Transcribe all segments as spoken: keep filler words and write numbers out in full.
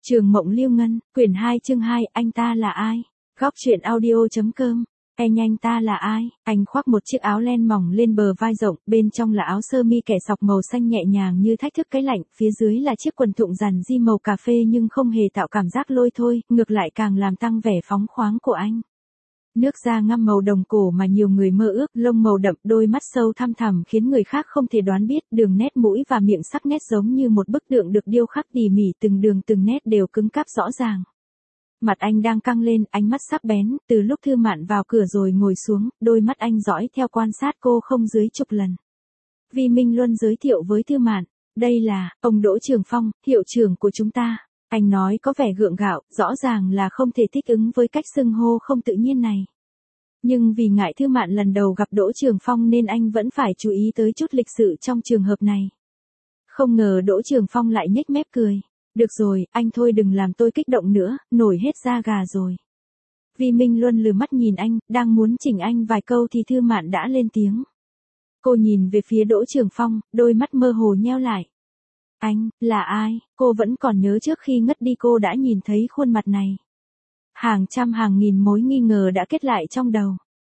Trường Mộng Liêu Ngân, quyển hai chương hai, anh ta là ai? Góc truyện audio.com. Anh anh ta là ai? Anh khoác một chiếc áo len mỏng lên bờ vai rộng, bên trong là áo sơ mi kẻ sọc màu xanh nhẹ nhàng như thách thức cái lạnh, phía dưới là chiếc quần thụng rằn di màu cà phê nhưng không hề tạo cảm giác lôi thôi, ngược lại càng làm tăng vẻ phóng khoáng của anh. Nước da ngăm màu đồng cổ mà nhiều người mơ ước, lông màu đậm, đôi mắt sâu thăm thẳm khiến người khác không thể đoán biết, đường nét mũi và miệng sắc nét giống như một bức tượng được điêu khắc tỉ mỉ, từng đường từng nét đều cứng cáp rõ ràng. Mặt anh đang căng lên, ánh mắt sắc bén, từ lúc Thư Mạn vào cửa rồi ngồi xuống, đôi mắt anh dõi theo quan sát cô không dưới chục lần. Vi Minh Luân giới thiệu với Thư Mạn, đây là, ông Đỗ Trường Phong, hiệu trưởng của chúng ta. Anh nói có vẻ gượng gạo, rõ ràng là không thể thích ứng với cách xưng hô không tự nhiên này. Nhưng vì ngại Thư Mạn lần đầu gặp Đỗ Trường Phong nên anh vẫn phải chú ý tới chút lịch sự trong trường hợp này. Không ngờ Đỗ Trường Phong lại nhếch mép cười. Được rồi, anh thôi đừng làm tôi kích động nữa, nổi hết da gà rồi. Vi Minh Luân lừ mắt nhìn anh, đang muốn chỉnh anh vài câu thì Thư Mạn đã lên tiếng. Cô nhìn về phía Đỗ Trường Phong, đôi mắt mơ hồ nheo lại. Anh, là ai? Cô vẫn còn nhớ trước khi ngất đi cô đã nhìn thấy khuôn mặt này. Hàng trăm hàng nghìn mối nghi ngờ đã kết lại trong đầu.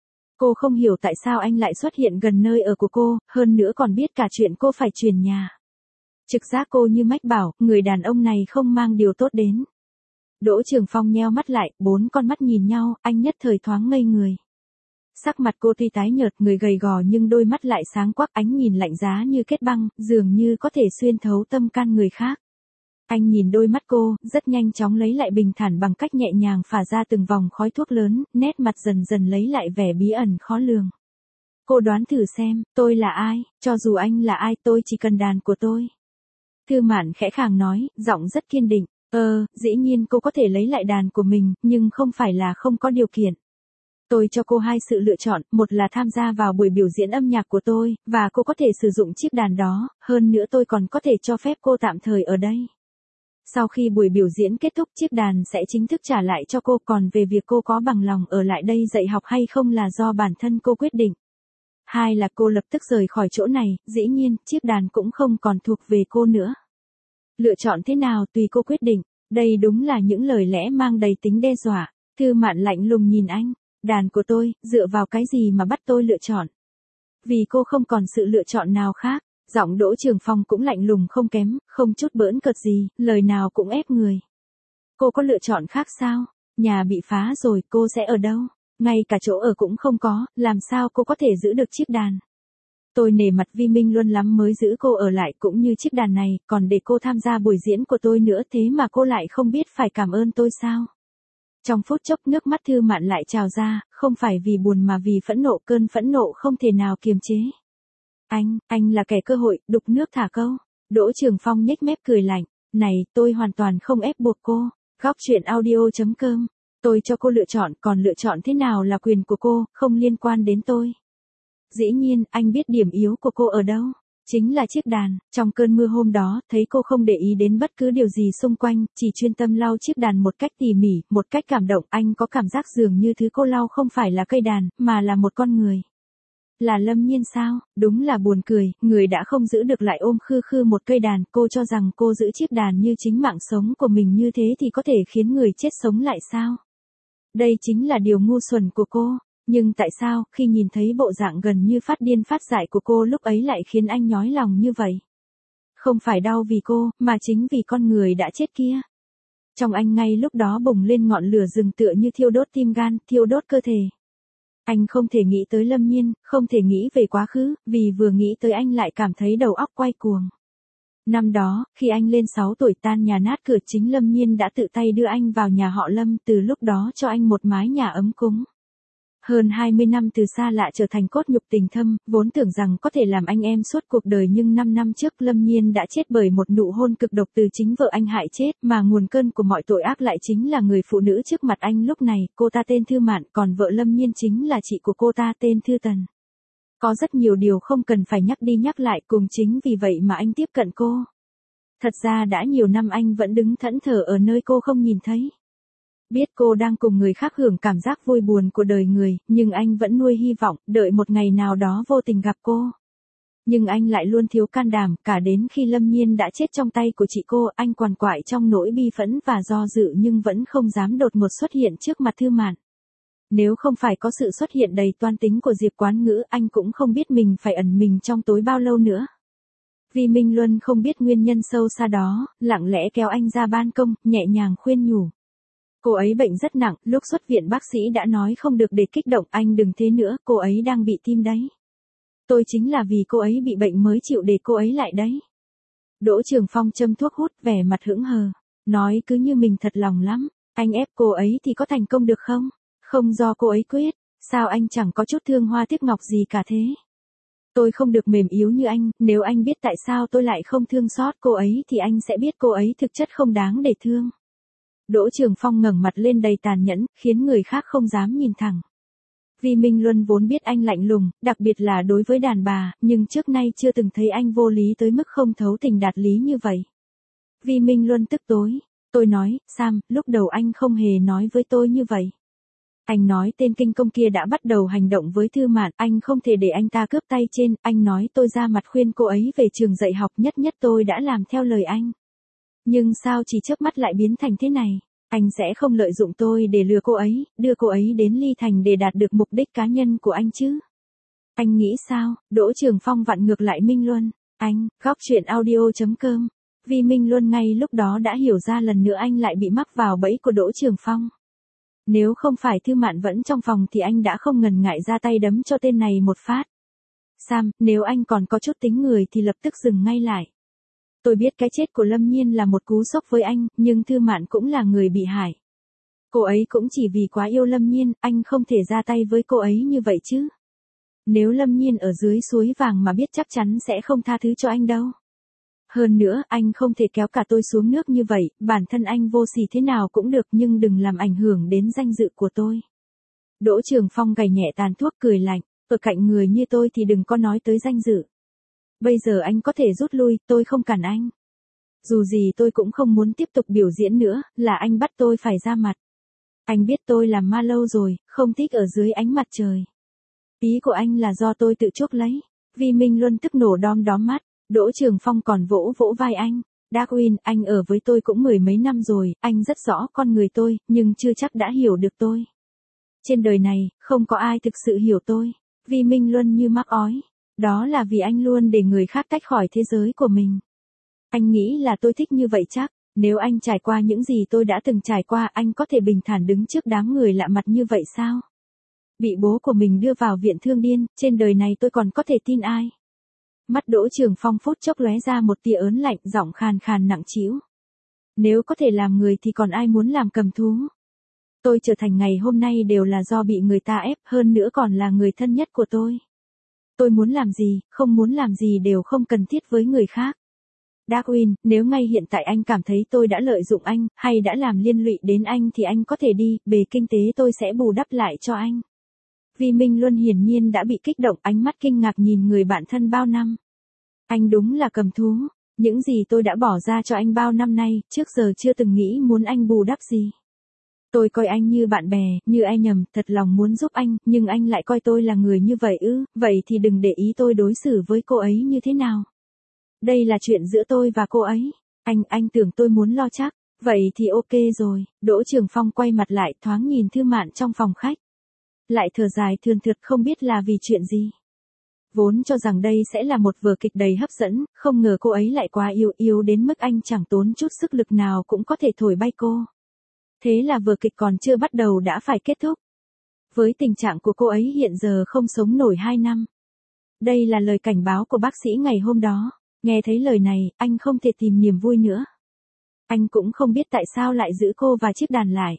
Cô không hiểu tại sao anh lại xuất hiện gần nơi ở của cô, hơn nữa còn biết cả chuyện cô phải chuyển nhà. Trực giác cô như mách bảo, người đàn ông này không mang điều tốt đến. Đỗ Trường Phong nheo mắt lại, bốn con mắt nhìn nhau, anh nhất thời thoáng ngây người. Sắc mặt cô tuy tái nhợt, người gầy gò nhưng đôi mắt lại sáng quắc, ánh nhìn lạnh giá như kết băng, dường như có thể xuyên thấu tâm can người khác. Anh nhìn đôi mắt cô, rất nhanh chóng lấy lại bình thản bằng cách nhẹ nhàng phả ra từng vòng khói thuốc lớn, nét mặt dần dần lấy lại vẻ bí ẩn khó lường. Cô đoán thử xem, tôi là ai, cho dù anh là ai tôi chỉ cần đàn của tôi. Thư Mạn khẽ khàng nói, giọng rất kiên định, ờ, dĩ nhiên cô có thể lấy lại đàn của mình, nhưng không phải là không có điều kiện. Tôi cho cô hai sự lựa chọn, một là tham gia vào buổi biểu diễn âm nhạc của tôi, và cô có thể sử dụng chiếc đàn đó, hơn nữa tôi còn có thể cho phép cô tạm thời ở đây. Sau khi buổi biểu diễn kết thúc chiếc đàn sẽ chính thức trả lại cho cô, còn về việc cô có bằng lòng ở lại đây dạy học hay không là do bản thân cô quyết định. Hai là cô lập tức rời khỏi chỗ này, dĩ nhiên, chiếc đàn cũng không còn thuộc về cô nữa. Lựa chọn thế nào tùy cô quyết định, đây đúng là những lời lẽ mang đầy tính đe dọa. Thư Mạn lạnh lùng nhìn anh, đàn của tôi, dựa vào cái gì mà bắt tôi lựa chọn? Vì cô không còn sự lựa chọn nào khác. Giọng Đỗ Trường Phong cũng lạnh lùng không kém, không chút bỡn cợt gì, lời nào cũng ép người. Cô có lựa chọn khác sao? Nhà bị phá rồi, cô sẽ ở đâu? Ngay cả chỗ ở cũng không có, làm sao cô có thể giữ được chiếc đàn? Tôi nể mặt Vi Minh Luân lắm mới giữ cô ở lại cũng như chiếc đàn này, còn để cô tham gia buổi diễn của tôi nữa, thế mà cô lại không biết phải cảm ơn tôi sao? Trong phút chốc nước mắt Thư Mạn lại trào ra, không phải vì buồn mà vì phẫn nộ, cơn phẫn nộ không thể nào kiềm chế. Anh, anh là kẻ cơ hội, đục nước thả câu. Đỗ Trường Phong nhếch mép cười lạnh, này, tôi hoàn toàn không ép buộc cô. Góc truyện audio.com. Tôi cho cô lựa chọn, còn lựa chọn thế nào là quyền của cô, không liên quan đến tôi. Dĩ nhiên, anh biết điểm yếu của cô ở đâu. Chính là chiếc đàn. Trong cơn mưa hôm đó, thấy cô không để ý đến bất cứ điều gì xung quanh, chỉ chuyên tâm lau chiếc đàn một cách tỉ mỉ, một cách cảm động. Anh có cảm giác dường như thứ cô lau không phải là cây đàn, mà là một con người. Là Lâm Nhiên sao? Đúng là buồn cười, người đã không giữ được lại ôm khư khư một cây đàn, cô cho rằng cô giữ chiếc đàn như chính mạng sống của mình, như thế thì có thể khiến người chết sống lại sao? Đây chính là điều ngu xuẩn của cô, nhưng tại sao khi nhìn thấy bộ dạng gần như phát điên phát dại của cô lúc ấy lại khiến anh nhói lòng như vậy? Không phải đau vì cô, mà chính vì con người đã chết kia. Trong anh ngay lúc đó bùng lên ngọn lửa rừng tựa như thiêu đốt tim gan, thiêu đốt cơ thể. Anh không thể nghĩ tới Lâm Nhiên, không thể nghĩ về quá khứ, vì vừa nghĩ tới anh lại cảm thấy đầu óc quay cuồng. Năm đó, khi anh lên sáu tuổi tan nhà nát cửa, chính Lâm Nhiên đã tự tay đưa anh vào nhà họ Lâm, từ lúc đó cho anh một mái nhà ấm cúng. Hơn hai mươi năm từ xa lạ trở thành cốt nhục tình thâm, vốn tưởng rằng có thể làm anh em suốt cuộc đời, nhưng năm năm trước Lâm Nhiên đã chết bởi một nụ hôn cực độc từ chính vợ anh hại chết, mà nguồn cơn của mọi tội ác lại chính là người phụ nữ trước mặt anh lúc này, cô ta tên Thư Mạn, còn vợ Lâm Nhiên chính là chị của cô ta tên Thư Tần. Có rất nhiều điều không cần phải nhắc đi nhắc lại, cùng chính vì vậy mà anh tiếp cận cô. Thật ra đã nhiều năm anh vẫn đứng thẫn thờ ở nơi cô không nhìn thấy. Biết cô đang cùng người khác hưởng cảm giác vui buồn của đời người, nhưng anh vẫn nuôi hy vọng, đợi một ngày nào đó vô tình gặp cô. Nhưng anh lại luôn thiếu can đảm, cả đến khi Lâm Nhiên đã chết trong tay của chị cô, anh quằn quại trong nỗi bi phẫn và do dự nhưng vẫn không dám đột ngột xuất hiện trước mặt Thư Mạn. Nếu không phải có sự xuất hiện đầy toan tính của Diệp Quán Ngữ, anh cũng không biết mình phải ẩn mình trong tối bao lâu nữa. Vi Minh Luân không biết nguyên nhân sâu xa đó, lặng lẽ kéo anh ra ban công, nhẹ nhàng khuyên nhủ. Cô ấy bệnh rất nặng, lúc xuất viện bác sĩ đã nói không được để kích động, anh đừng thế nữa, cô ấy đang bị tim đấy. Tôi chính là vì cô ấy bị bệnh mới chịu để cô ấy lại đấy. Đỗ Trường Phong châm thuốc hút, vẻ mặt hững hờ, nói cứ như mình thật lòng lắm, anh ép cô ấy thì có thành công được không? Không do cô ấy quyết, sao anh chẳng có chút thương hoa tiếc ngọc gì cả thế? Tôi không được mềm yếu như anh, nếu anh biết tại sao tôi lại không thương xót cô ấy thì anh sẽ biết cô ấy thực chất không đáng để thương. Đỗ Trường Phong ngẩng mặt lên đầy tàn nhẫn, khiến người khác không dám nhìn thẳng. Vi Minh Luân vốn biết anh lạnh lùng, đặc biệt là đối với đàn bà, nhưng trước nay chưa từng thấy anh vô lý tới mức không thấu tình đạt lý như vậy. Vi Minh Luân tức tối, tôi nói, Sam, lúc đầu anh không hề nói với tôi như vậy. Anh nói tên kinh công kia đã bắt đầu hành động với Thư Mạn, anh không thể để anh ta cướp tay trên, anh nói tôi ra mặt khuyên cô ấy về trường dạy học, nhất nhất tôi đã làm theo lời anh. Nhưng sao chỉ chớp mắt lại biến thành thế này? Anh sẽ không lợi dụng tôi để lừa cô ấy, đưa cô ấy đến Ly Thành để đạt được mục đích cá nhân của anh chứ? Anh nghĩ sao? Đỗ Trường Phong vặn ngược lại Minh Luân. Anh, góc truyện audio chấm com. Vì Minh Luân ngay lúc đó đã hiểu ra lần nữa anh lại bị mắc vào bẫy của Đỗ Trường Phong. Nếu không phải Thư Mạn vẫn trong phòng thì anh đã không ngần ngại ra tay đấm cho tên này một phát. Sam, nếu anh còn có chút tính người thì lập tức dừng ngay lại. Tôi biết cái chết của Lâm Nhiên là một cú sốc với anh, nhưng Thư Mạn cũng là người bị hại. Cô ấy cũng chỉ vì quá yêu Lâm Nhiên, anh không thể ra tay với cô ấy như vậy chứ. Nếu Lâm Nhiên ở dưới suối vàng mà biết chắc chắn sẽ không tha thứ cho anh đâu. Hơn nữa, anh không thể kéo cả tôi xuống nước như vậy, bản thân anh vô sỉ thế nào cũng được nhưng đừng làm ảnh hưởng đến danh dự của tôi. Đỗ Trường Phong gảy nhẹ tàn thuốc cười lạnh, ở cạnh người như tôi thì đừng có nói tới danh dự. Bây giờ anh có thể rút lui, tôi không cản anh. Dù gì tôi cũng không muốn tiếp tục biểu diễn nữa, là anh bắt tôi phải ra mặt. Anh biết tôi làm ma lâu rồi, không thích ở dưới ánh mặt trời. Ý của anh là do tôi tự chuốc lấy. Vi Minh Luân tức nổ đom đóm mắt, Đỗ Trường Phong còn vỗ vỗ vai anh. Darwin, anh ở với tôi cũng mười mấy năm rồi, anh rất rõ con người tôi, nhưng chưa chắc đã hiểu được tôi. Trên đời này, không có ai thực sự hiểu tôi. Vi Minh Luân như mắc ói. Đó là vì anh luôn để người khác tách khỏi thế giới của mình. Anh nghĩ là tôi thích như vậy chắc, nếu anh trải qua những gì tôi đã từng trải qua anh có thể bình thản đứng trước đám người lạ mặt như vậy sao? Bị bố của mình đưa vào viện thương điên, trên đời này tôi còn có thể tin ai? Mắt Đỗ Trường Phong phút chốc lóe ra một tia ớn lạnh, giọng khàn khàn nặng trĩu. Nếu có thể làm người thì còn ai muốn làm cầm thú? Tôi trở thành ngày hôm nay đều là do bị người ta ép, hơn nữa còn là người thân nhất của tôi. Tôi muốn làm gì, không muốn làm gì đều không cần thiết với người khác. Darwin, nếu ngay hiện tại anh cảm thấy tôi đã lợi dụng anh, hay đã làm liên lụy đến anh thì anh có thể đi, bề kinh tế tôi sẽ bù đắp lại cho anh. Vi Minh Luân hiển nhiên đã bị kích động, ánh mắt kinh ngạc nhìn người bạn thân bao năm. Anh đúng là cầm thú, những gì tôi đã bỏ ra cho anh bao năm nay, trước giờ chưa từng nghĩ muốn anh bù đắp gì. Tôi coi anh như bạn bè, như ai nhầm, thật lòng muốn giúp anh, nhưng anh lại coi tôi là người như vậy ư, vậy thì đừng để ý tôi đối xử với cô ấy như thế nào. Đây là chuyện giữa tôi và cô ấy. Anh, anh tưởng tôi muốn lo chắc. Vậy thì ok rồi. Đỗ Trường Phong quay mặt lại thoáng nhìn Thư Mạn trong phòng khách. Lại thở dài thườn thượt không biết là vì chuyện gì. Vốn cho rằng đây sẽ là một vở kịch đầy hấp dẫn, không ngờ cô ấy lại quá yêu yêu đến mức anh chẳng tốn chút sức lực nào cũng có thể thổi bay cô. Thế là vở kịch còn chưa bắt đầu đã phải kết thúc. Với tình trạng của cô ấy hiện giờ không sống nổi hai năm. Đây là lời cảnh báo của bác sĩ ngày hôm đó. Nghe thấy lời này, anh không thể tìm niềm vui nữa. Anh cũng không biết tại sao lại giữ cô và chiếc đàn lại.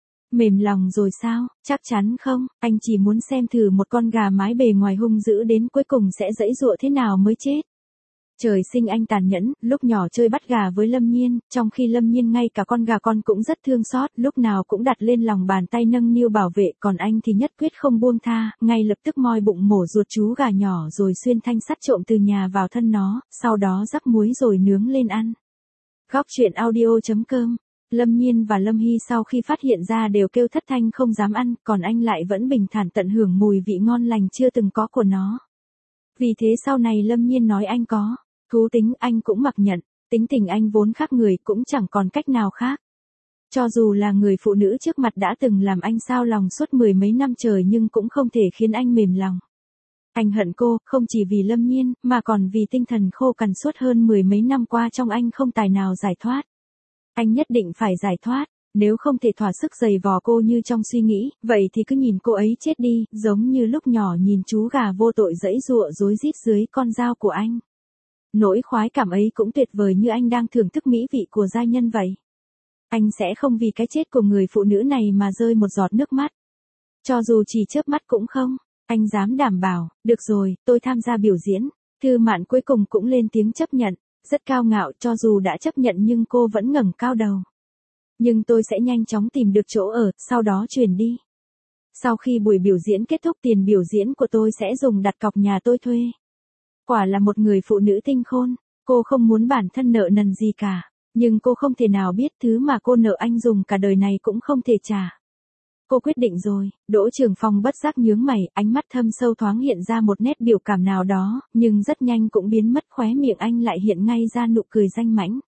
Mềm lòng rồi sao, chắc chắn không, anh chỉ muốn xem thử một con gà mái bề ngoài hung dữ đến cuối cùng sẽ giãy giụa thế nào mới chết. Trời sinh anh tàn nhẫn, lúc nhỏ chơi bắt gà với Lâm Nhiên, trong khi Lâm Nhiên ngay cả con gà con cũng rất thương xót, lúc nào cũng đặt lên lòng bàn tay nâng niu bảo vệ, còn anh thì nhất quyết không buông tha, ngay lập tức moi bụng mổ ruột chú gà nhỏ rồi xuyên thanh sắt trộm từ nhà vào thân nó, sau đó rắc muối rồi nướng lên ăn. Góc truyện audio chấm com. Lâm Nhiên và Lâm Hy sau khi phát hiện ra đều kêu thất thanh không dám ăn, còn anh lại vẫn bình thản tận hưởng mùi vị ngon lành chưa từng có của nó. Vì thế sau này Lâm Nhiên nói anh có thú tính, anh cũng mặc nhận, tính tình anh vốn khác người cũng chẳng còn cách nào khác. Cho dù là người phụ nữ trước mặt đã từng làm anh xao lòng suốt mười mấy năm trời nhưng cũng không thể khiến anh mềm lòng. Anh hận cô, không chỉ vì Lâm Nhiên, mà còn vì tinh thần khô cằn suốt hơn mười mấy năm qua trong anh không tài nào giải thoát. Anh nhất định phải giải thoát, nếu không thể thỏa sức giày vò cô như trong suy nghĩ, vậy thì cứ nhìn cô ấy chết đi, giống như lúc nhỏ nhìn chú gà vô tội giãy giụa rối rít dưới con dao của anh. Nỗi khoái cảm ấy cũng tuyệt vời như anh đang thưởng thức mỹ vị của giai nhân vậy. Anh sẽ không vì cái chết của người phụ nữ này mà rơi một giọt nước mắt. Cho dù chỉ chớp mắt cũng không, anh dám đảm bảo, được rồi, tôi tham gia biểu diễn. Thư Mạn cuối cùng cũng lên tiếng chấp nhận, rất cao ngạo, cho dù đã chấp nhận nhưng cô vẫn ngẩng cao đầu. Nhưng tôi sẽ nhanh chóng tìm được chỗ ở, sau đó chuyển đi. Sau khi buổi biểu diễn kết thúc tiền biểu diễn của tôi sẽ dùng đặt cọc nhà tôi thuê. Quả là một người phụ nữ tinh khôn, cô không muốn bản thân nợ nần gì cả, nhưng cô không thể nào biết thứ mà cô nợ anh dùng cả đời này cũng không thể trả. Cô quyết định rồi. Đỗ Trường Phong bất giác nhướng mày, ánh mắt thâm sâu thoáng hiện ra một nét biểu cảm nào đó, nhưng rất nhanh cũng biến mất, khóe miệng anh lại hiện ngay ra nụ cười danh mãnh.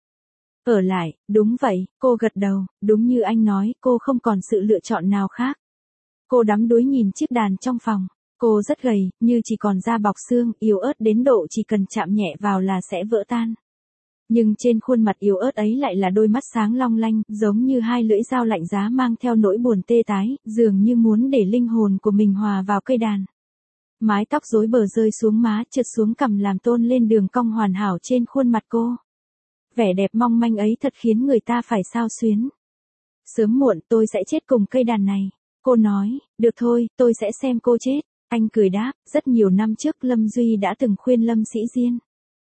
Ở lại, đúng vậy, cô gật đầu, đúng như anh nói, cô không còn sự lựa chọn nào khác. Cô đắm đuối nhìn chiếc đàn trong phòng, cô rất gầy, như chỉ còn da bọc xương, yếu ớt đến độ chỉ cần chạm nhẹ vào là sẽ vỡ tan. Nhưng trên khuôn mặt yếu ớt ấy lại là đôi mắt sáng long lanh, giống như hai lưỡi dao lạnh giá mang theo nỗi buồn tê tái, dường như muốn để linh hồn của mình hòa vào cây đàn. Mái tóc rối bời rơi xuống má, trượt xuống cằm làm tôn lên đường cong hoàn hảo trên khuôn mặt cô. Vẻ đẹp mong manh ấy thật khiến người ta phải xao xuyến. Sớm muộn tôi sẽ chết cùng cây đàn này. Cô nói, được thôi, tôi sẽ xem cô chết. Anh cười đáp, rất nhiều năm trước Lâm Duy đã từng khuyên Lâm Sĩ Diên.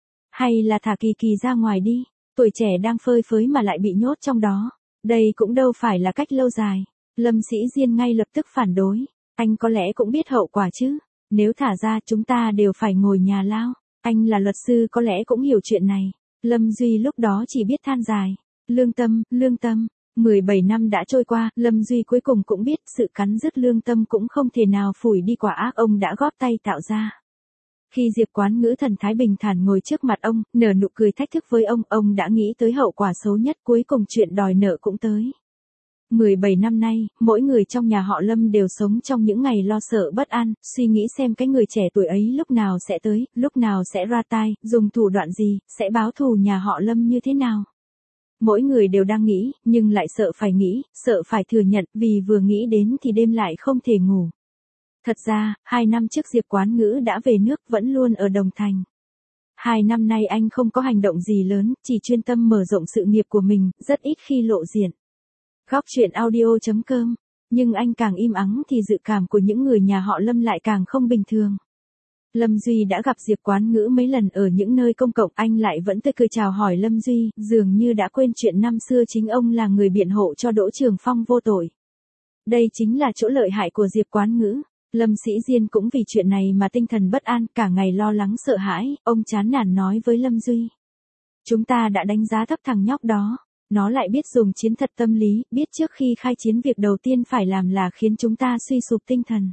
Hay là thả Kỳ Kỳ ra ngoài đi, tuổi trẻ đang phơi phới mà lại bị nhốt trong đó. Đây cũng đâu phải là cách lâu dài. Lâm Sĩ Diên ngay lập tức phản đối. Anh có lẽ cũng biết hậu quả chứ. Nếu thả ra chúng ta đều phải ngồi nhà lao. Anh là luật sư có lẽ cũng hiểu chuyện này. Lâm Duy lúc đó chỉ biết than dài. Lương tâm, lương tâm. mười bảy năm đã trôi qua, Lâm Duy cuối cùng cũng biết sự cắn rứt lương tâm cũng không thể nào phủi đi quả ác ông đã góp tay tạo ra. Khi Diệp Quán Ngữ thần thái bình thản ngồi trước mặt ông, nở nụ cười thách thức với ông, ông đã nghĩ tới hậu quả xấu nhất, cuối cùng chuyện đòi nợ cũng tới. mười bảy năm nay, mỗi người trong nhà họ Lâm đều sống trong những ngày lo sợ bất an, suy nghĩ xem cái người trẻ tuổi ấy lúc nào sẽ tới, lúc nào sẽ ra tay, dùng thủ đoạn gì, sẽ báo thù nhà họ Lâm như thế nào. Mỗi người đều đang nghĩ, nhưng lại sợ phải nghĩ, sợ phải thừa nhận, vì vừa nghĩ đến thì đêm lại không thể ngủ. Thật ra, hai năm trước Diệp Quán Ngữ đã về nước, vẫn luôn ở Đồng Thành. Hai năm nay anh không có hành động gì lớn, chỉ chuyên tâm mở rộng sự nghiệp của mình, rất ít khi lộ diện. Góc truyện audio chấm com. Nhưng anh càng im ắng thì dự cảm của những người nhà họ Lâm lại càng không bình thường. Lâm Duy đã gặp Diệp Quán Ngữ mấy lần ở những nơi công cộng, anh lại vẫn tươi cười chào hỏi Lâm Duy, dường như đã quên chuyện năm xưa chính ông là người biện hộ cho Đỗ Trường Phong vô tội. Đây chính là chỗ lợi hại của Diệp Quán Ngữ. Lâm Sĩ Diên cũng vì chuyện này mà tinh thần bất an, cả ngày lo lắng sợ hãi, ông chán nản nói với Lâm Duy. Chúng ta đã đánh giá thấp thằng nhóc đó. Nó lại biết dùng chiến thuật tâm lý, biết trước khi khai chiến việc đầu tiên phải làm là khiến chúng ta suy sụp tinh thần.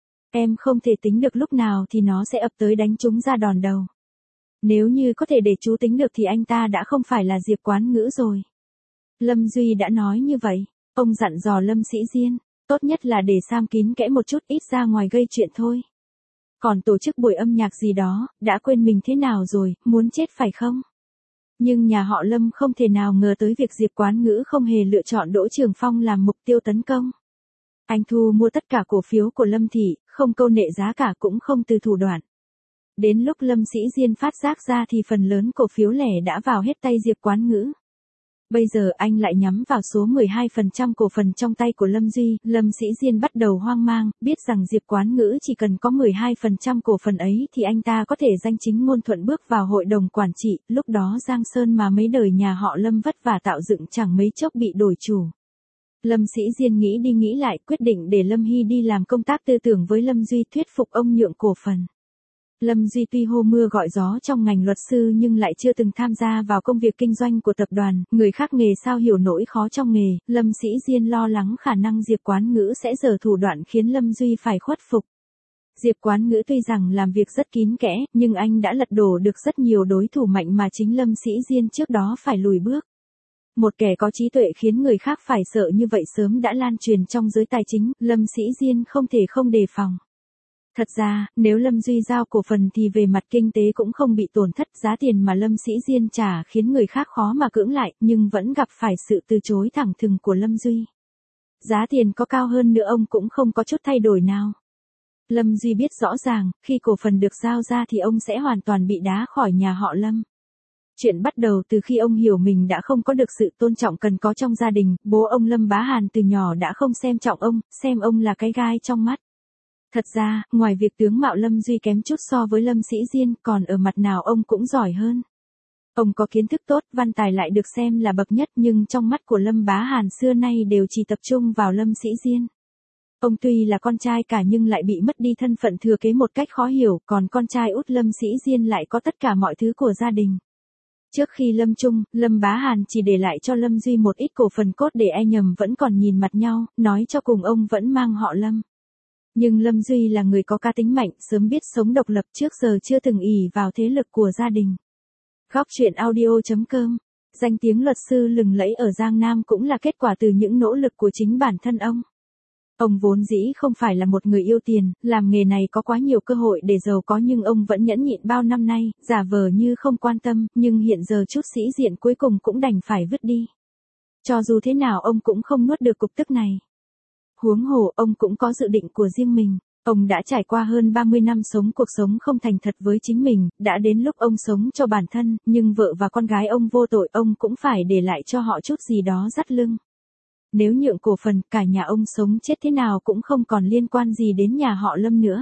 Em không thể tính được lúc nào thì nó sẽ ập tới đánh chúng ra đòn đầu. Nếu như có thể để chú tính được thì anh ta đã không phải là Diệp Quán Ngữ rồi. Lâm Duy đã nói như vậy, ông dặn dò Lâm Sĩ Diên, tốt nhất là để Sam kín kẽ một chút, ít ra ngoài gây chuyện thôi. Còn tổ chức buổi âm nhạc gì đó, đã quên mình thế nào rồi, muốn chết phải không? Nhưng nhà họ Lâm không thể nào ngờ tới việc Diệp Quán Ngữ không hề lựa chọn Đỗ Trường Phong làm mục tiêu tấn công. Anh thu mua tất cả cổ phiếu của Lâm Thị, không câu nệ giá cả cũng không từ thủ đoạn. Đến lúc Lâm Sĩ Diên phát giác ra thì phần lớn cổ phiếu lẻ đã vào hết tay Diệp Quán Ngữ. Bây giờ anh lại nhắm vào số mười hai phần trăm cổ phần trong tay của Lâm Duy, Lâm Sĩ Diên bắt đầu hoang mang, biết rằng Diệp Quán Ngữ chỉ cần có mười hai phần trăm cổ phần ấy thì anh ta có thể danh chính ngôn thuận bước vào hội đồng quản trị, lúc đó Giang Sơn mà mấy đời nhà họ Lâm vất vả tạo dựng chẳng mấy chốc bị đổi chủ. Lâm Sĩ Diên nghĩ đi nghĩ lại, quyết định để Lâm Hy đi làm công tác tư tưởng với Lâm Duy, thuyết phục ông nhượng cổ phần. Lâm Duy tuy hô mưa gọi gió trong ngành luật sư nhưng lại chưa từng tham gia vào công việc kinh doanh của tập đoàn, người khác nghề sao hiểu nỗi khó trong nghề, Lâm Sĩ Diên lo lắng khả năng Diệp Quán Ngữ sẽ giở thủ đoạn khiến Lâm Duy phải khuất phục. Diệp Quán Ngữ tuy rằng làm việc rất kín kẽ, nhưng anh đã lật đổ được rất nhiều đối thủ mạnh mà chính Lâm Sĩ Diên trước đó phải lùi bước. Một kẻ có trí tuệ khiến người khác phải sợ như vậy sớm đã lan truyền trong giới tài chính, Lâm Sĩ Diên không thể không đề phòng. Thật ra, nếu Lâm Duy giao cổ phần thì về mặt kinh tế cũng không bị tổn thất, giá tiền mà Lâm Sĩ Diên trả khiến người khác khó mà cưỡng lại, nhưng vẫn gặp phải sự từ chối thẳng thừng của Lâm Duy. Giá tiền có cao hơn nữa ông cũng không có chút thay đổi nào. Lâm Duy biết rõ ràng, khi cổ phần được giao ra thì ông sẽ hoàn toàn bị đá khỏi nhà họ Lâm. Chuyện bắt đầu từ khi ông hiểu mình đã không có được sự tôn trọng cần có trong gia đình, bố ông Lâm Bá Hàn từ nhỏ đã không xem trọng ông, xem ông là cái gai trong mắt. Thật ra, ngoài việc tướng mạo Lâm Duy kém chút so với Lâm Sĩ Diên, còn ở mặt nào ông cũng giỏi hơn. Ông có kiến thức tốt, văn tài lại được xem là bậc nhất, nhưng trong mắt của Lâm Bá Hàn xưa nay đều chỉ tập trung vào Lâm Sĩ Diên. Ông tuy là con trai cả nhưng lại bị mất đi thân phận thừa kế một cách khó hiểu, còn con trai út Lâm Sĩ Diên lại có tất cả mọi thứ của gia đình. Trước khi lâm chung, Lâm Bá Hàn chỉ để lại cho Lâm Duy một ít cổ phần cốt để e nhầm vẫn còn nhìn mặt nhau, nói cho cùng ông vẫn mang họ Lâm. Nhưng Lâm Duy là người có cá tính mạnh, sớm biết sống độc lập, trước giờ chưa từng ỷ vào thế lực của gia đình. Góc truyện audio chấm com. Danh tiếng luật sư lừng lẫy ở Giang Nam cũng là kết quả từ những nỗ lực của chính bản thân ông. Ông vốn dĩ không phải là một người yêu tiền, làm nghề này có quá nhiều cơ hội để giàu có nhưng ông vẫn nhẫn nhịn bao năm nay, giả vờ như không quan tâm, nhưng hiện giờ chút sĩ diện cuối cùng cũng đành phải vứt đi. Cho dù thế nào ông cũng không nuốt được cục tức này. Huống hồ ông cũng có dự định của riêng mình. Ông đã trải qua hơn ba mươi năm sống cuộc sống không thành thật với chính mình, đã đến lúc ông sống cho bản thân, nhưng vợ và con gái ông vô tội, ông cũng phải để lại cho họ chút gì đó dắt lưng. Nếu nhượng cổ phần, cả nhà ông sống chết thế nào cũng không còn liên quan gì đến nhà họ Lâm nữa.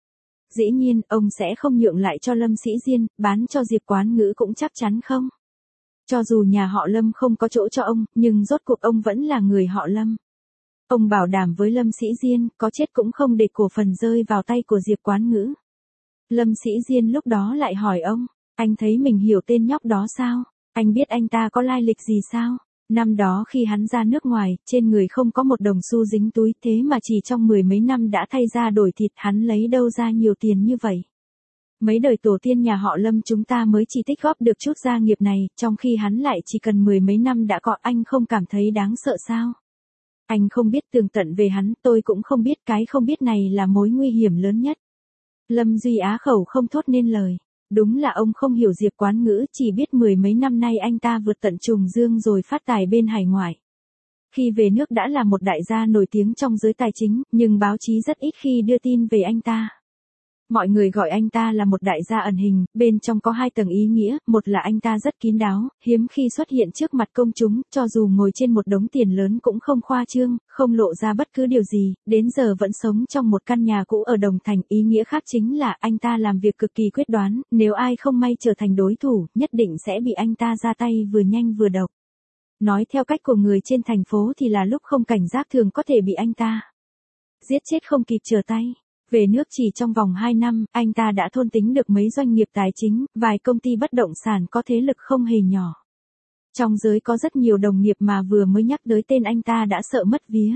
Dĩ nhiên, ông sẽ không nhượng lại cho Lâm Sĩ Diên, bán cho Diệp Quán Ngữ cũng chắc chắn không. Cho dù nhà họ Lâm không có chỗ cho ông, nhưng rốt cuộc ông vẫn là người họ Lâm. Ông bảo đảm với Lâm Sĩ Diên, có chết cũng không để cổ phần rơi vào tay của Diệp Quán Ngữ. Lâm Sĩ Diên lúc đó lại hỏi ông, anh thấy mình hiểu tên nhóc đó sao? Anh biết anh ta có lai lịch gì sao? Năm đó khi hắn ra nước ngoài, trên người không có một đồng xu dính túi, thế mà chỉ trong mười mấy năm đã thay ra đổi thịt, hắn lấy đâu ra nhiều tiền như vậy? Mấy đời tổ tiên nhà họ Lâm chúng ta mới chỉ tích góp được chút gia nghiệp này, trong khi hắn lại chỉ cần mười mấy năm đã có, anh không cảm thấy đáng sợ sao? Anh không biết tường tận về hắn, tôi cũng không biết, cái không biết này là mối nguy hiểm lớn nhất. Lâm Duy á khẩu không thốt nên lời. Đúng là ông không hiểu Diệp Quán Ngữ, chỉ biết mười mấy năm nay anh ta vượt tận trùng dương rồi phát tài bên hải ngoại. Khi về nước đã là một đại gia nổi tiếng trong giới tài chính, nhưng báo chí rất ít khi đưa tin về anh ta. Mọi người gọi anh ta là một đại gia ẩn hình, bên trong có hai tầng ý nghĩa, một là anh ta rất kín đáo, hiếm khi xuất hiện trước mặt công chúng, cho dù ngồi trên một đống tiền lớn cũng không khoa trương, không lộ ra bất cứ điều gì, đến giờ vẫn sống trong một căn nhà cũ ở Đồng Thành, ý nghĩa khác chính là anh ta làm việc cực kỳ quyết đoán, nếu ai không may trở thành đối thủ, nhất định sẽ bị anh ta ra tay vừa nhanh vừa độc. Nói theo cách của người trên thành phố thì là lúc không cảnh giác thường có thể bị anh ta giết chết không kịp trở tay. Về nước chỉ trong vòng hai năm, anh ta đã thôn tính được mấy doanh nghiệp tài chính, vài công ty bất động sản có thế lực không hề nhỏ. Trong giới có rất nhiều đồng nghiệp mà vừa mới nhắc tới tên anh ta đã sợ mất vía.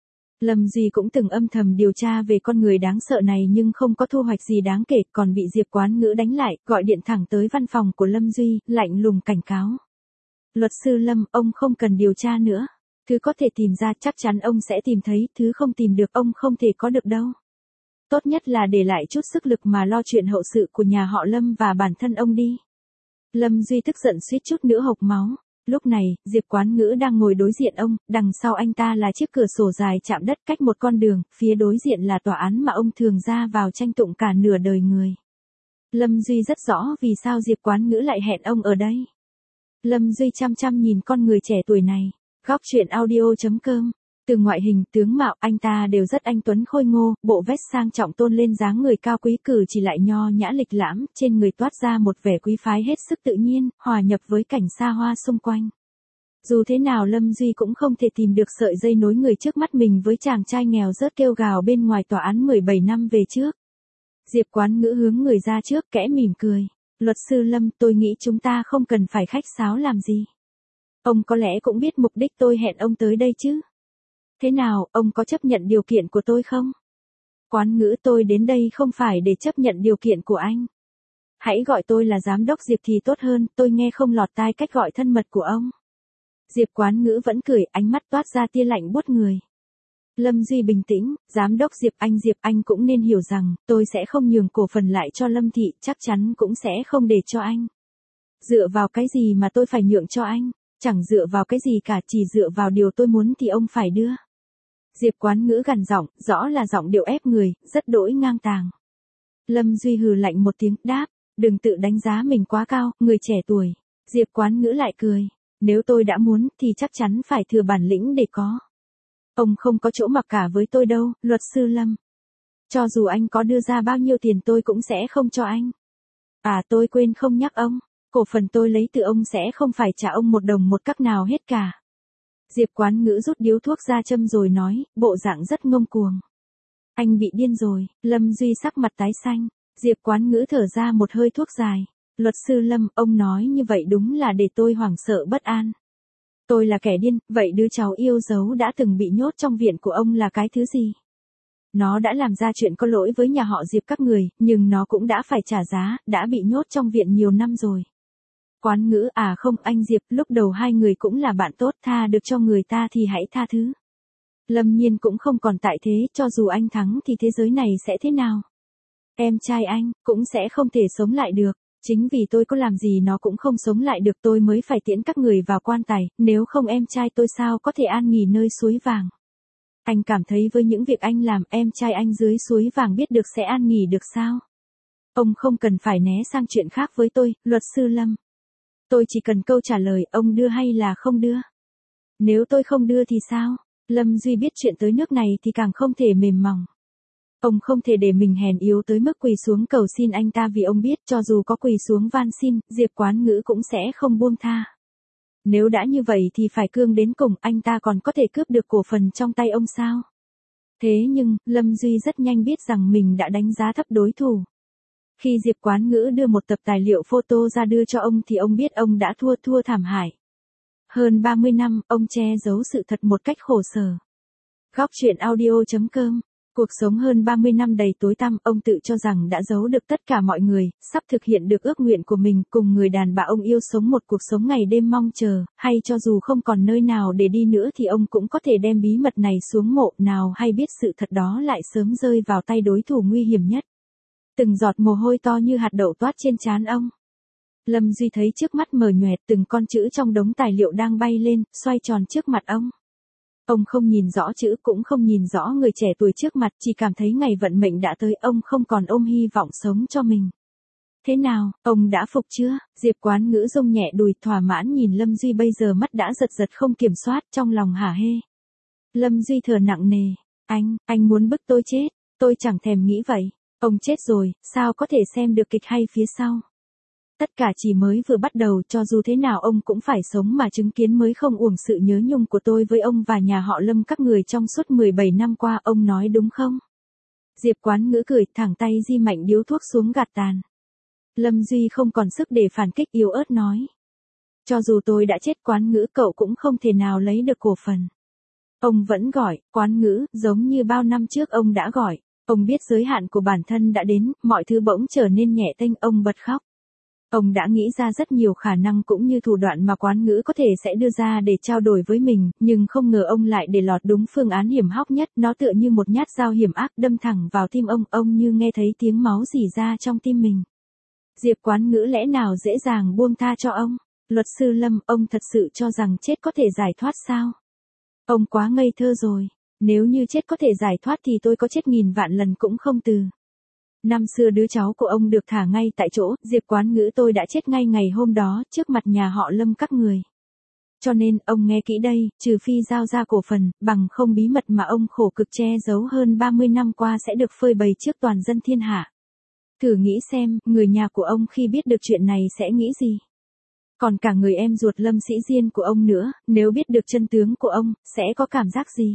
Lâm Duy cũng từng âm thầm điều tra về con người đáng sợ này nhưng không có thu hoạch gì đáng kể, còn bị Diệp Quán Ngữ đánh lại, gọi điện thẳng tới văn phòng của Lâm Duy, lạnh lùng cảnh cáo. Luật sư Lâm, ông không cần điều tra nữa. Thứ có thể tìm ra chắc chắn ông sẽ tìm thấy, thứ không tìm được ông không thể có được đâu. Tốt nhất là để lại chút sức lực mà lo chuyện hậu sự của nhà họ Lâm và bản thân ông đi. Lâm Duy tức giận suýt chút nữa hộc máu. Lúc này, Diệp Quán Ngữ đang ngồi đối diện ông, đằng sau anh ta là chiếc cửa sổ dài chạm đất cách một con đường, phía đối diện là tòa án mà ông thường ra vào tranh tụng cả nửa đời người. Lâm Duy rất rõ vì sao Diệp Quán Ngữ lại hẹn ông ở đây. Lâm Duy chăm chăm nhìn con người trẻ tuổi này. Góc truyện audio chấm com. Từ ngoại hình, tướng mạo, anh ta đều rất anh tuấn khôi ngô, bộ vest sang trọng tôn lên dáng người cao quý, cử chỉ lại nho nhã lịch lãm, trên người toát ra một vẻ quý phái hết sức tự nhiên, hòa nhập với cảnh xa hoa xung quanh. Dù thế nào Lâm Duy cũng không thể tìm được sợi dây nối người trước mắt mình với chàng trai nghèo rớt kêu gào bên ngoài tòa án mười bảy năm về trước. Diệp Quán Ngữ hướng người ra trước, kẽ mỉm cười. Luật sư Lâm, tôi nghĩ chúng ta không cần phải khách sáo làm gì. Ông có lẽ cũng biết mục đích tôi hẹn ông tới đây chứ. Thế nào, ông có chấp nhận điều kiện của tôi không? Quán Ngữ, tôi đến đây không phải để chấp nhận điều kiện của anh. Hãy gọi tôi là giám đốc Diệp thì tốt hơn, tôi nghe không lọt tai cách gọi thân mật của ông. Diệp Quán Ngữ vẫn cười, ánh mắt toát ra tia lạnh buốt người. Lâm Duy bình tĩnh, giám đốc Diệp, anh Diệp, anh cũng nên hiểu rằng, tôi sẽ không nhường cổ phần lại cho Lâm Thị, chắc chắn cũng sẽ không để cho anh. Dựa vào cái gì mà tôi phải nhượng cho anh? Chẳng dựa vào cái gì cả, chỉ dựa vào điều tôi muốn thì ông phải đưa. Diệp Quán Ngữ gằn giọng, rõ là giọng điệu ép người, rất đỗi ngang tàng. Lâm Duy hừ lạnh một tiếng, đáp, đừng tự đánh giá mình quá cao, người trẻ tuổi. Diệp Quán Ngữ lại cười, nếu tôi đã muốn thì chắc chắn phải thừa bản lĩnh để có. Ông không có chỗ mặc cả với tôi đâu, luật sư Lâm. Cho dù anh có đưa ra bao nhiêu tiền tôi cũng sẽ không cho anh. À, tôi quên không nhắc ông, cổ phần tôi lấy từ ông sẽ không phải trả ông một đồng một cắc nào hết cả. Diệp Quán Ngữ rút điếu thuốc ra châm rồi nói, bộ dạng rất ngông cuồng. Anh bị điên rồi. Lâm Duy sắc mặt tái xanh. Diệp Quán Ngữ thở ra một hơi thuốc dài. Luật sư Lâm, ông nói như vậy đúng là để tôi hoảng sợ bất an. Tôi là kẻ điên, vậy đứa cháu yêu dấu đã từng bị nhốt trong viện của ông là cái thứ gì? Nó đã làm ra chuyện có lỗi với nhà họ Diệp các người, nhưng nó cũng đã phải trả giá, đã bị nhốt trong viện nhiều năm rồi. Quán Ngữ, à không, anh Diệp, lúc đầu hai người cũng là bạn tốt, tha được cho người ta thì hãy tha thứ. Lâm Nhiên cũng không còn tại thế, cho dù anh thắng thì thế giới này sẽ thế nào? Em trai anh, cũng sẽ không thể sống lại được. Chính vì tôi có làm gì nó cũng không sống lại được, tôi mới phải tiễn các người vào quan tài, nếu không em trai tôi sao có thể an nghỉ nơi suối vàng. Anh cảm thấy với những việc anh làm, em trai anh dưới suối vàng biết được sẽ an nghỉ được sao? Ông không cần phải né sang chuyện khác với tôi, luật sư Lâm. Tôi chỉ cần câu trả lời, ông đưa hay là không đưa? Nếu tôi không đưa thì sao? Lâm Duy biết chuyện tới nước này thì càng không thể mềm mỏng. Ông không thể để mình hèn yếu tới mức quỳ xuống cầu xin anh ta, vì ông biết cho dù có quỳ xuống van xin, Diệp Quán Ngữ cũng sẽ không buông tha. Nếu đã như vậy thì phải cương đến cùng, anh ta còn có thể cướp được cổ phần trong tay ông sao? Thế nhưng, Lâm Duy rất nhanh biết rằng mình đã đánh giá thấp đối thủ. Khi Diệp Quán Ngữ đưa một tập tài liệu photo ra đưa cho ông thì ông biết ông đã thua thua thảm hại. Hơn ba mươi năm, ông che giấu sự thật một cách khổ sở. Góc truyện audio chấm com. Cuộc sống hơn ba mươi năm đầy tối tăm, ông tự cho rằng đã giấu được tất cả mọi người, sắp thực hiện được ước nguyện của mình, cùng người đàn bà ông yêu sống một cuộc sống ngày đêm mong chờ, hay cho dù không còn nơi nào để đi nữa thì ông cũng có thể đem bí mật này xuống mộ, nào hay biết sự thật đó lại sớm rơi vào tay đối thủ nguy hiểm nhất. Từng giọt mồ hôi to như hạt đậu toát trên trán ông. Lâm Duy thấy trước mắt mờ nhoẹt, từng con chữ trong đống tài liệu đang bay lên, xoay tròn trước mặt ông. Ông không nhìn rõ chữ, cũng không nhìn rõ người trẻ tuổi trước mặt, chỉ cảm thấy ngày vận mệnh đã tới, ông không còn ôm hy vọng sống cho mình. Thế nào, ông đã phục chưa? Diệp Quán Ngữ rung nhẹ đùi, thỏa mãn nhìn Lâm Duy, bây giờ mắt đã giật giật không kiểm soát, trong lòng hả hê. Lâm Duy thở nặng nề, anh, anh muốn bức tôi chết, tôi chẳng thèm nghĩ vậy. Ông chết rồi, sao có thể xem được kịch hay phía sau? Tất cả chỉ mới vừa bắt đầu, cho dù thế nào ông cũng phải sống mà chứng kiến mới không uổng sự nhớ nhung của tôi với ông và nhà họ Lâm các người trong suốt mười bảy năm qua, ông nói đúng không? Diệp Quán Ngữ cười, thẳng tay di mạnh điếu thuốc xuống gạt tàn. Lâm Duy không còn sức để phản kích, yếu ớt nói. Cho dù tôi đã chết, Quán Ngữ, cậu cũng không thể nào lấy được cổ phần. Ông vẫn gọi, Quán Ngữ, giống như bao năm trước ông đã gọi. Ông biết giới hạn của bản thân đã đến, mọi thứ bỗng trở nên nhẹ tênh, ông bật khóc. Ông đã nghĩ ra rất nhiều khả năng cũng như thủ đoạn mà Quán Ngữ có thể sẽ đưa ra để trao đổi với mình, nhưng không ngờ ông lại để lọt đúng phương án hiểm hóc nhất, nó tựa như một nhát dao hiểm ác đâm thẳng vào tim ông, ông như nghe thấy tiếng máu rỉ ra trong tim mình. Diệp Quán Ngữ lẽ nào dễ dàng buông tha cho ông? Luật sư Lâm, ông thật sự cho rằng chết có thể giải thoát sao? Ông quá ngây thơ rồi. Nếu như chết có thể giải thoát thì tôi có chết nghìn vạn lần cũng không từ. Năm xưa đứa cháu của ông được thả ngay tại chỗ, Diệp Quán Ngữ, tôi đã chết ngay ngày hôm đó, trước mặt nhà họ Lâm các người. Cho nên, ông nghe kỹ đây, trừ phi giao ra cổ phần, bằng không bí mật mà ông khổ cực che giấu hơn ba mươi năm qua sẽ được phơi bày trước toàn dân thiên hạ. Thử nghĩ xem, người nhà của ông khi biết được chuyện này sẽ nghĩ gì? Còn cả người em ruột Lâm Sĩ Diên của ông nữa, nếu biết được chân tướng của ông, sẽ có cảm giác gì?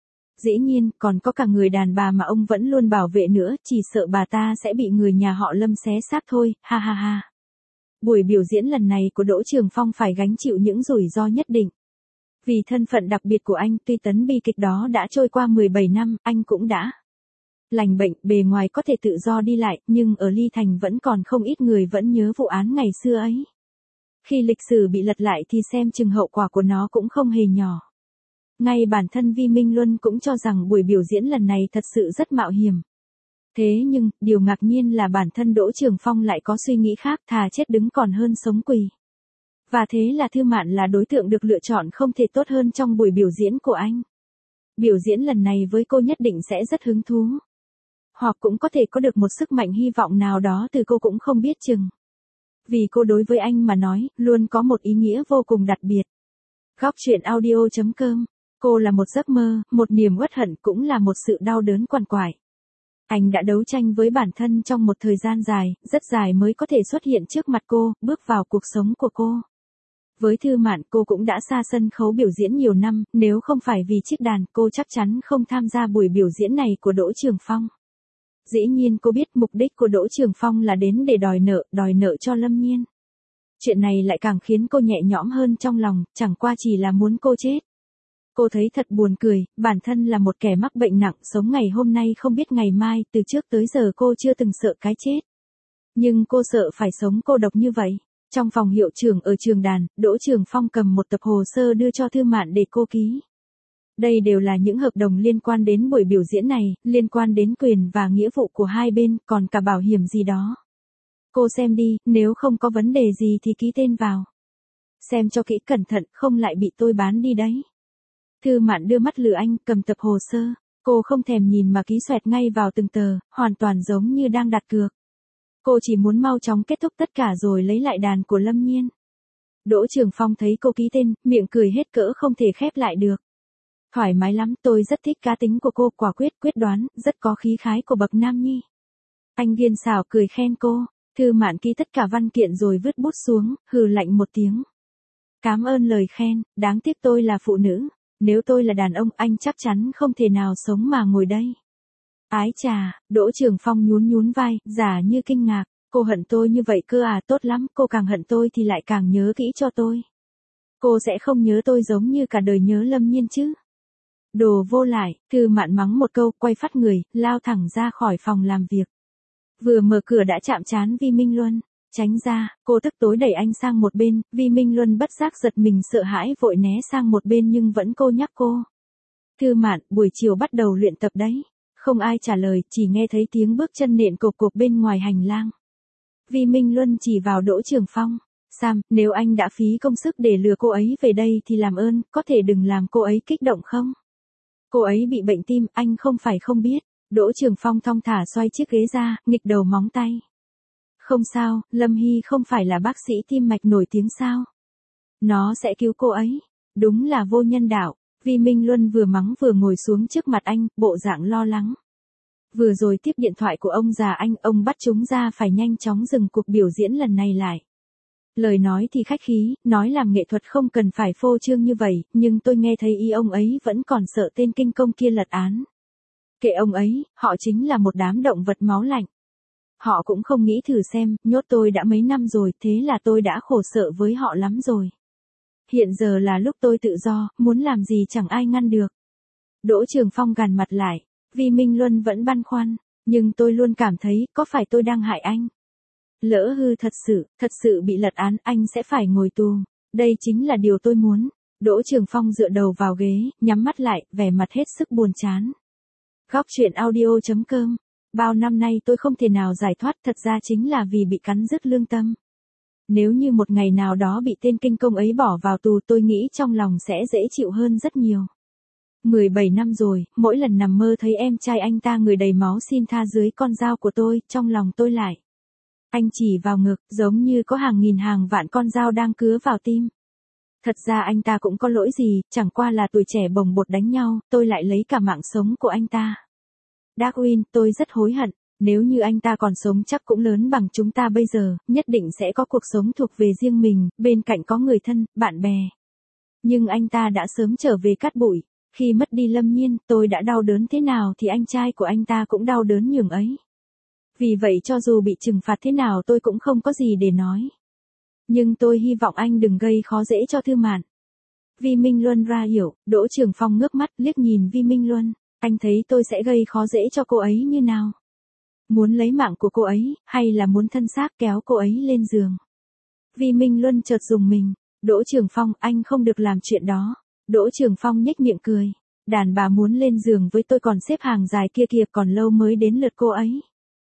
Dĩ nhiên, còn có cả người đàn bà mà ông vẫn luôn bảo vệ nữa, chỉ sợ bà ta sẽ bị người nhà họ Lâm xé xác thôi, ha ha ha. Buổi biểu diễn lần này của Đỗ Trường Phong phải gánh chịu những rủi ro nhất định. Vì thân phận đặc biệt của anh, tuy tấn bi kịch đó đã trôi qua mười bảy năm, anh cũng đã lành bệnh, bề ngoài có thể tự do đi lại, nhưng ở Ly Thành vẫn còn không ít người vẫn nhớ vụ án ngày xưa ấy. Khi lịch sử bị lật lại thì xem chừng hậu quả của nó cũng không hề nhỏ. Ngay bản thân Vi Minh Luân cũng cho rằng buổi biểu diễn lần này thật sự rất mạo hiểm. Thế nhưng, điều ngạc nhiên là bản thân Đỗ Trường Phong lại có suy nghĩ khác, thà chết đứng còn hơn sống quỳ. Và thế là Thư Mạn là đối tượng được lựa chọn không thể tốt hơn trong buổi biểu diễn của anh. Biểu diễn lần này với cô nhất định sẽ rất hứng thú. Hoặc cũng có thể có được một sức mạnh hy vọng nào đó từ cô cũng không biết chừng. Vì cô đối với anh mà nói, luôn có một ý nghĩa vô cùng đặc biệt. Góc truyện audio chấm com. Cô là một giấc mơ, một niềm uất hận, cũng là một sự đau đớn quằn quại. Anh đã đấu tranh với bản thân trong một thời gian dài, rất dài mới có thể xuất hiện trước mặt cô, bước vào cuộc sống của cô. Với Thư Mạn, cô cũng đã xa sân khấu biểu diễn nhiều năm, nếu không phải vì chiếc đàn, cô chắc chắn không tham gia buổi biểu diễn này của Đỗ Trường Phong. Dĩ nhiên cô biết mục đích của Đỗ Trường Phong là đến để đòi nợ, đòi nợ cho Lâm Nhiên. Chuyện này lại càng khiến cô nhẹ nhõm hơn trong lòng, chẳng qua chỉ là muốn cô chết. Cô thấy thật buồn cười, bản thân là một kẻ mắc bệnh nặng, sống ngày hôm nay không biết ngày mai, từ trước tới giờ cô chưa từng sợ cái chết. Nhưng cô sợ phải sống cô độc như vậy. Trong phòng hiệu trưởng ở trường đàn, Đỗ Trường Phong cầm một tập hồ sơ đưa cho Thư Mạn để cô ký. Đây đều là những hợp đồng liên quan đến buổi biểu diễn này, liên quan đến quyền và nghĩa vụ của hai bên, còn cả bảo hiểm gì đó. Cô xem đi, nếu không có vấn đề gì thì ký tên vào. Xem cho kỹ cẩn thận, không lại bị tôi bán đi đấy. Thư Mạn đưa mắt lừa anh, cầm tập hồ sơ. Cô không thèm nhìn mà ký xoẹt ngay vào từng tờ, hoàn toàn giống như đang đặt cược. Cô chỉ muốn mau chóng kết thúc tất cả rồi lấy lại đàn của Lâm Nhiên. Đỗ Trường Phong thấy cô ký tên, miệng cười hết cỡ không thể khép lại được. Thoải mái lắm, tôi rất thích cá tính của cô, quả quyết, quyết đoán, rất có khí khái của bậc nam nhi. Anh Viên xảo cười khen cô. Thư Mạn ký tất cả văn kiện rồi vứt bút xuống, hừ lạnh một tiếng. Cảm ơn lời khen, đáng tiếc tôi là phụ nữ. Nếu tôi là đàn ông, anh chắc chắn không thể nào sống mà ngồi đây. Ái chà, Đỗ Trường Phong nhún nhún vai, giả như kinh ngạc. Cô hận tôi như vậy cơ à, tốt lắm, cô càng hận tôi thì lại càng nhớ kỹ cho tôi. Cô sẽ không nhớ tôi giống như cả đời nhớ Lâm Nhiên chứ. Đồ vô lại, Thư Mạn mắng một câu, quay phát người, lao thẳng ra khỏi phòng làm việc. Vừa mở cửa đã chạm trán Vi Minh Luân. Tránh ra, cô tức tối đẩy anh sang một bên, Vi Minh Luân bất giác giật mình sợ hãi vội né sang một bên nhưng vẫn cô nhắc cô. Thư Mạn, buổi chiều bắt đầu luyện tập đấy. Không ai trả lời, chỉ nghe thấy tiếng bước chân nện cộp cộp bên ngoài hành lang. Vi Minh Luân chỉ vào Đỗ Trường Phong. Sam, nếu anh đã phí công sức để lừa cô ấy về đây thì làm ơn, có thể đừng làm cô ấy kích động không? Cô ấy bị bệnh tim, anh không phải không biết. Đỗ Trường Phong thong thả xoay chiếc ghế ra, nghịch đầu móng tay. Không sao, Lâm Hy không phải là bác sĩ tim mạch nổi tiếng sao? Nó sẽ cứu cô ấy. Đúng là vô nhân đạo. Vi Minh Luân vừa mắng vừa ngồi xuống trước mặt anh, bộ dạng lo lắng. Vừa rồi tiếp điện thoại của ông già anh, ông bắt chúng ra phải nhanh chóng dừng cuộc biểu diễn lần này lại. Lời nói thì khách khí, nói làm nghệ thuật không cần phải phô trương như vậy, nhưng tôi nghe thấy ý ông ấy vẫn còn sợ tên kinh công kia lật án. Kệ ông ấy, họ chính là một đám động vật máu lạnh. Họ cũng không nghĩ thử xem, nhốt tôi đã mấy năm rồi, thế là tôi đã khổ sở với họ lắm rồi. Hiện giờ là lúc tôi tự do, muốn làm gì chẳng ai ngăn được. Đỗ Trường Phong gằn mặt lại, Vi Minh Luân vẫn băn khoăn, nhưng tôi luôn cảm thấy, có phải tôi đang hại anh? Lỡ hư thật sự, thật sự bị lật án, anh sẽ phải ngồi tù. Đây chính là điều tôi muốn. Đỗ Trường Phong dựa đầu vào ghế, nhắm mắt lại, vẻ mặt hết sức buồn chán. Góc truyện audio chấm com. Bao năm nay tôi không thể nào giải thoát, thật ra chính là vì bị cắn rứt lương tâm. Nếu như một ngày nào đó bị tên kinh công ấy bỏ vào tù, tôi nghĩ trong lòng sẽ dễ chịu hơn rất nhiều. mười bảy năm rồi, mỗi lần nằm mơ thấy em trai anh ta người đầy máu xin tha dưới con dao của tôi, trong lòng tôi lại. Anh chỉ vào ngực, giống như có hàng nghìn hàng vạn con dao đang cứa vào tim. Thật ra anh ta cũng có lỗi gì, chẳng qua là tuổi trẻ bồng bột đánh nhau, tôi lại lấy cả mạng sống của anh ta. Darwin, tôi rất hối hận, nếu như anh ta còn sống chắc cũng lớn bằng chúng ta bây giờ, nhất định sẽ có cuộc sống thuộc về riêng mình, bên cạnh có người thân, bạn bè. Nhưng anh ta đã sớm trở về cát bụi, khi mất đi Lâm Nhiên, tôi đã đau đớn thế nào thì anh trai của anh ta cũng đau đớn nhường ấy. Vì vậy cho dù bị trừng phạt thế nào tôi cũng không có gì để nói. Nhưng tôi hy vọng anh đừng gây khó dễ cho Thư Mạn. Vi Minh Luân ra hiểu, Đỗ Trường Phong ngước mắt liếc nhìn Vi Minh Luân. Anh thấy tôi sẽ gây khó dễ cho cô ấy như nào? Muốn lấy mạng của cô ấy, hay là muốn thân xác kéo cô ấy lên giường? Vi Minh Luân chợt rùng mình. Đỗ Trường Phong, anh không được làm chuyện đó. Đỗ Trường Phong nhếch miệng cười. Đàn bà muốn lên giường với tôi còn xếp hàng dài kia kìa, còn lâu mới đến lượt cô ấy.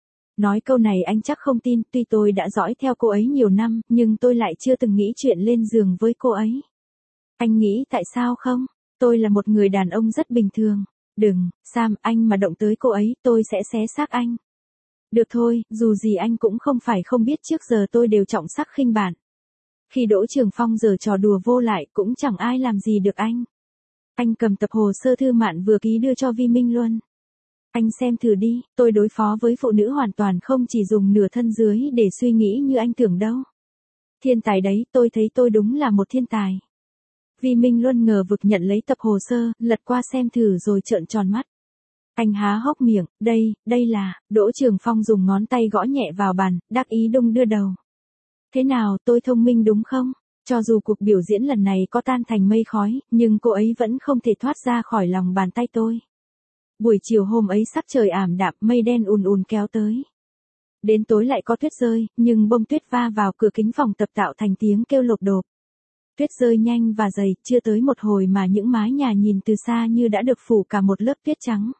Nói câu này anh chắc không tin, tuy tôi đã dõi theo cô ấy nhiều năm, nhưng tôi lại chưa từng nghĩ chuyện lên giường với cô ấy. Anh nghĩ tại sao không? Tôi là một người đàn ông rất bình thường. Đừng, Sam, anh mà động tới cô ấy, tôi sẽ xé xác anh. Được thôi, dù gì anh cũng không phải không biết trước giờ tôi đều trọng sắc khinh bạn. Khi Đỗ Trường Phong giở trò đùa vô lại cũng chẳng ai làm gì được anh. Anh cầm tập hồ sơ thư mạn vừa ký đưa cho Vi Minh Luân. Anh xem thử đi, tôi đối phó với phụ nữ hoàn toàn không chỉ dùng nửa thân dưới để suy nghĩ như anh tưởng đâu. Thiên tài đấy, tôi thấy tôi đúng là một thiên tài. Vi Minh Luân ngờ vực nhận lấy tập hồ sơ, lật qua xem thử rồi trợn tròn mắt. Anh há hốc miệng, đây, đây là, Đỗ Trường Phong dùng ngón tay gõ nhẹ vào bàn, đắc ý đung đưa đầu. Thế nào, tôi thông minh đúng không? Cho dù cuộc biểu diễn lần này có tan thành mây khói, nhưng cô ấy vẫn không thể thoát ra khỏi lòng bàn tay tôi. Buổi chiều hôm ấy sắc trời ảm đạm, mây đen ùn ùn kéo tới. Đến tối lại có tuyết rơi, nhưng bông tuyết va vào cửa kính phòng tập tạo thành tiếng kêu lộp độp. Tuyết rơi nhanh và dày, chưa tới một hồi mà những mái nhà nhìn từ xa như đã được phủ cả một lớp tuyết trắng.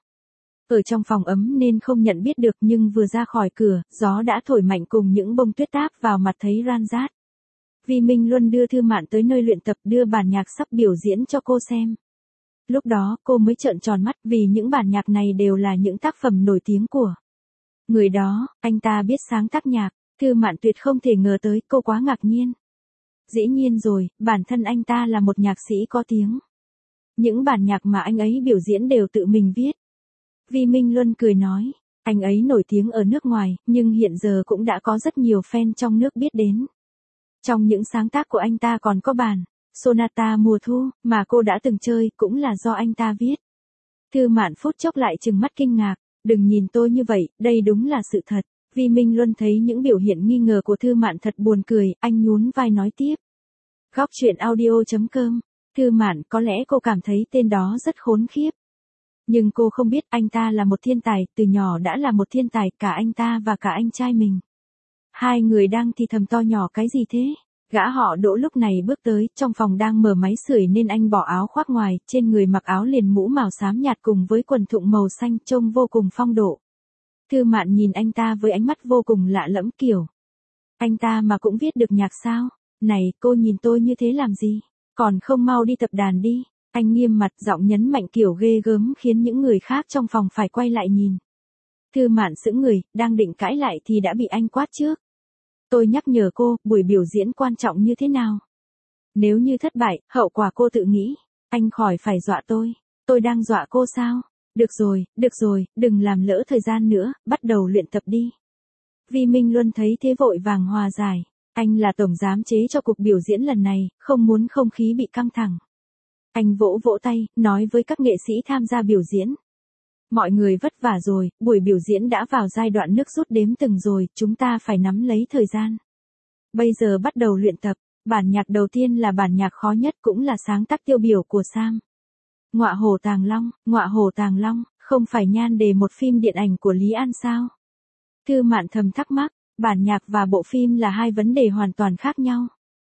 Ở trong phòng ấm nên không nhận biết được, nhưng vừa ra khỏi cửa, gió đã thổi mạnh cùng những bông tuyết táp vào mặt thấy ran rát. Vi Minh Luân đưa thư mạn tới nơi luyện tập, đưa bản nhạc sắp biểu diễn cho cô xem. Lúc đó cô mới trợn tròn mắt vì những bản nhạc này đều là những tác phẩm nổi tiếng của người đó, anh ta biết sáng tác nhạc. Thư mạn tuyệt không thể ngờ tới, cô quá ngạc nhiên. Dĩ nhiên rồi, bản thân anh ta là một nhạc sĩ có tiếng. Những bản nhạc mà anh ấy biểu diễn đều tự mình viết. Vi Minh Luân cười nói, anh ấy nổi tiếng ở nước ngoài, nhưng hiện giờ cũng đã có rất nhiều fan trong nước biết đến. Trong những sáng tác của anh ta còn có bản Sonata mùa thu, mà cô đã từng chơi, cũng là do anh ta viết. Thư mạn phút chốc lại trừng mắt kinh ngạc, đừng nhìn tôi như vậy, đây đúng là sự thật. Vi Minh Luân thấy những biểu hiện nghi ngờ của Thư mạn thật buồn cười, anh nhún vai nói tiếp. Góc truyện audio chấm com, Thư mạn, có lẽ cô cảm thấy tên đó rất khốn khiếp. Nhưng cô không biết anh ta là một thiên tài, từ nhỏ đã là một thiên tài, cả anh ta và cả anh trai mình. Hai người đang thì thầm to nhỏ cái gì thế? Gã họ Đỗ lúc này bước tới, trong phòng đang mở máy sưởi nên anh bỏ áo khoác ngoài, trên người mặc áo liền mũ màu xám nhạt cùng với quần thụng màu xanh, trông vô cùng phong độ. Thư mạn nhìn anh ta với ánh mắt vô cùng lạ lẫm, kiểu. Anh ta mà cũng viết được nhạc sao? Này, cô nhìn tôi như thế làm gì? Còn không mau đi tập đàn đi. Anh nghiêm mặt, giọng nhấn mạnh kiểu ghê gớm khiến những người khác trong phòng phải quay lại nhìn. Thư mạn sững người, đang định cãi lại thì đã bị anh quát trước. Tôi nhắc nhở cô, buổi biểu diễn quan trọng như thế nào? Nếu như thất bại, hậu quả cô tự nghĩ. Anh khỏi phải dọa tôi. Tôi đang dọa cô sao? Được rồi, được rồi, đừng làm lỡ thời gian nữa, bắt đầu luyện tập đi. Vi Minh Luân thấy thế vội vàng hòa giải. Anh là tổng giám chế cho cuộc biểu diễn lần này, không muốn không khí bị căng thẳng. Anh vỗ vỗ tay, nói với các nghệ sĩ tham gia biểu diễn. Mọi người vất vả rồi, buổi biểu diễn đã vào giai đoạn nước rút đếm từng rồi, chúng ta phải nắm lấy thời gian. Bây giờ bắt đầu luyện tập, bản nhạc đầu tiên là bản nhạc khó nhất cũng là sáng tác tiêu biểu của Sam. Ngọa hổ tàng long, ngọa hổ tàng long, không phải nhan đề một phim điện ảnh của Lý An sao? Thư mạn thầm thắc mắc, bản nhạc và bộ phim là hai vấn đề hoàn toàn khác nhau.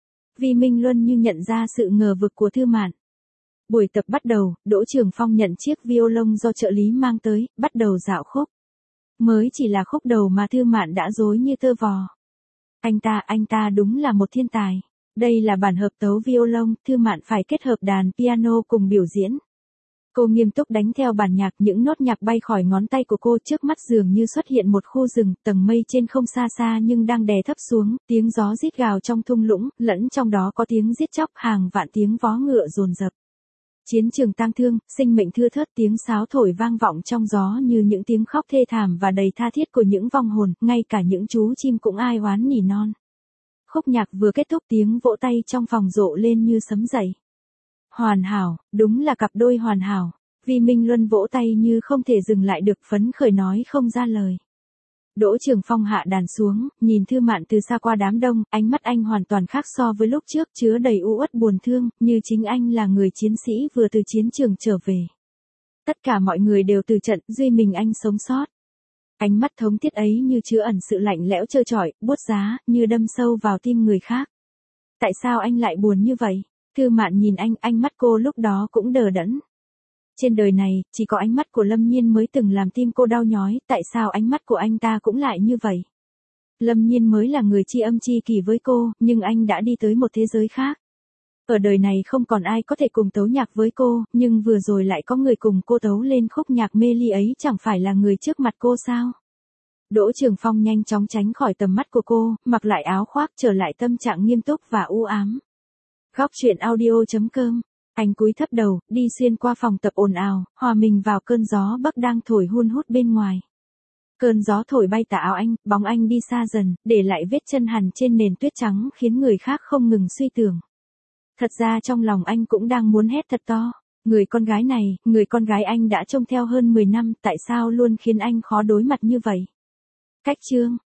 Vi Minh Luân như nhận ra sự ngờ vực của Thư mạn. Buổi tập bắt đầu, Đỗ Trường Phong nhận chiếc violon do trợ lý mang tới, bắt đầu dạo khúc. Mới chỉ là khúc đầu mà Thư mạn đã rối như tơ vò. Anh ta, anh ta đúng là một thiên tài. Đây là bản hợp tấu violon, Thư mạn phải kết hợp đàn piano cùng biểu diễn. Cô nghiêm túc đánh theo bản nhạc, những nốt nhạc bay khỏi ngón tay của cô, trước mắt dường như xuất hiện một khu rừng, tầng mây trên không xa xa nhưng đang đè thấp xuống, tiếng gió rít gào trong thung lũng, lẫn trong đó có tiếng giết chóc, hàng vạn tiếng vó ngựa dồn dập. Chiến trường tang thương, sinh mệnh thưa thớt, tiếng sáo thổi vang vọng trong gió như những tiếng khóc thê thảm và đầy tha thiết của những vong hồn, ngay cả những chú chim cũng ai oán nỉ non. Khúc nhạc vừa kết thúc, tiếng vỗ tay trong phòng rộ lên như sấm dậy. Hoàn hảo, đúng là cặp đôi hoàn hảo. Vi Minh Luân vỗ tay như không thể dừng lại được, phấn khởi nói không ra lời. Đỗ Trường Phong hạ đàn xuống, nhìn Thư mạn từ xa qua đám đông, ánh mắt anh hoàn toàn khác so với lúc trước, chứa đầy u uất buồn thương, như chính anh là người chiến sĩ vừa từ chiến trường trở về. Tất cả mọi người đều từ trận, duy mình anh sống sót. Ánh mắt thống thiết ấy như chứa ẩn sự lạnh lẽo trơ trọi, buốt giá, như đâm sâu vào tim người khác. Tại sao anh lại buồn như vậy? Thư Mạn nhìn anh, ánh mắt cô lúc đó cũng đờ đẫn. Trên đời này, chỉ có ánh mắt của Lâm Nhiên mới từng làm tim cô đau nhói, tại sao ánh mắt của anh ta cũng lại như vậy? Lâm Nhiên mới là người tri âm tri kỷ với cô, nhưng anh đã đi tới một thế giới khác. Ở đời này không còn ai có thể cùng tấu nhạc với cô, nhưng vừa rồi lại có người cùng cô tấu lên khúc nhạc mê ly ấy, chẳng phải là người trước mặt cô sao? Đỗ Trường Phong nhanh chóng tránh khỏi tầm mắt của cô, mặc lại áo khoác trở lại tâm trạng nghiêm túc và u ám. Góc truyện audio chấm com. Anh cúi thấp đầu, đi xuyên qua phòng tập ồn ào, hòa mình vào cơn gió bắc đang thổi hun hút bên ngoài. Cơn gió thổi bay tà áo anh, bóng anh đi xa dần, để lại vết chân hằn trên nền tuyết trắng khiến người khác không ngừng suy tưởng. Thật ra trong lòng anh cũng đang muốn hét thật to. Người con gái này, người con gái anh đã trông theo hơn mười năm, tại sao luôn khiến anh khó đối mặt như vậy? Cách chương